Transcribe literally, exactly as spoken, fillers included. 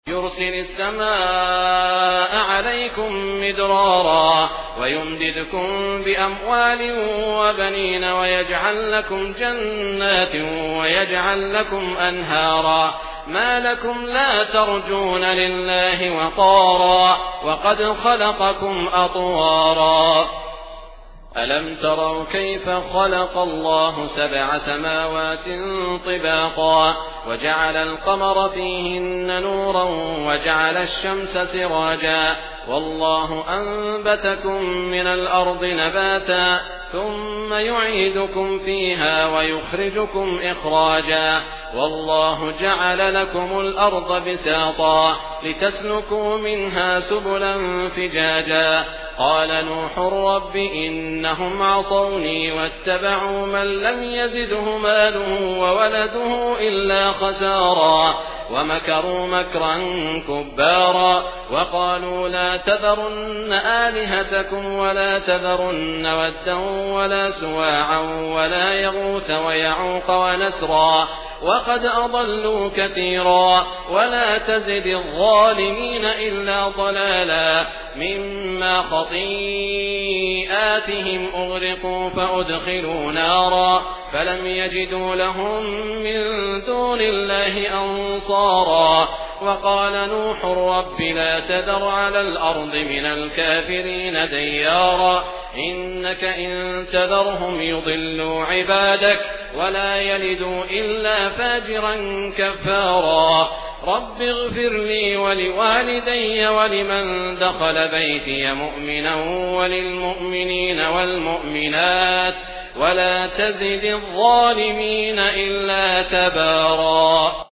يرسل السماء عليكم مدرارا ويمددكم بأموال وبنين ويجعل لكم جنات ويجعل لكم أنهارا ما لكم لا ترجون لله وقارا وقد خلقكم أطوارا ألم تروا كيف خلق الله سبع سماوات طباقا وجعل القمر فيهن نورا وجعل الشمس سراجا والله أنبتكم من الأرض نباتا ثم يعيدكم فيها ويخرجكم إخراجا والله جعل لكم الأرض بساطا لتسلكوا منها سبلا فجاجا قال نوح رب إنهم عصوني واتبعوا من لم يزده ماله وولده إلا خسارا ومكروا مكرا كبارا وقالوا لا تذرن آلهتكم ولا تذرن ودا ولا سواعا ولا يغوث ويعوق ونسرا وقد أضلوا كثيرا ولا تزد الظالمين إلا ضلالا مما خطيئاتهم أغرقوا فأدخلوا نارا فلم يجدوا لهم من دون الله أنصارا وقال نوح رب لا تذر على الأرض من الكافرين ديارا إنك إن تذرهم يضلوا عبادك ولا يلدوا إلا فاجرا كفارا رب اغفر لي ولوالدي ولمن دخل بيتي مؤمنا وللمؤمنين والمؤمنات ولا تزد الظالمين إلا تبارا.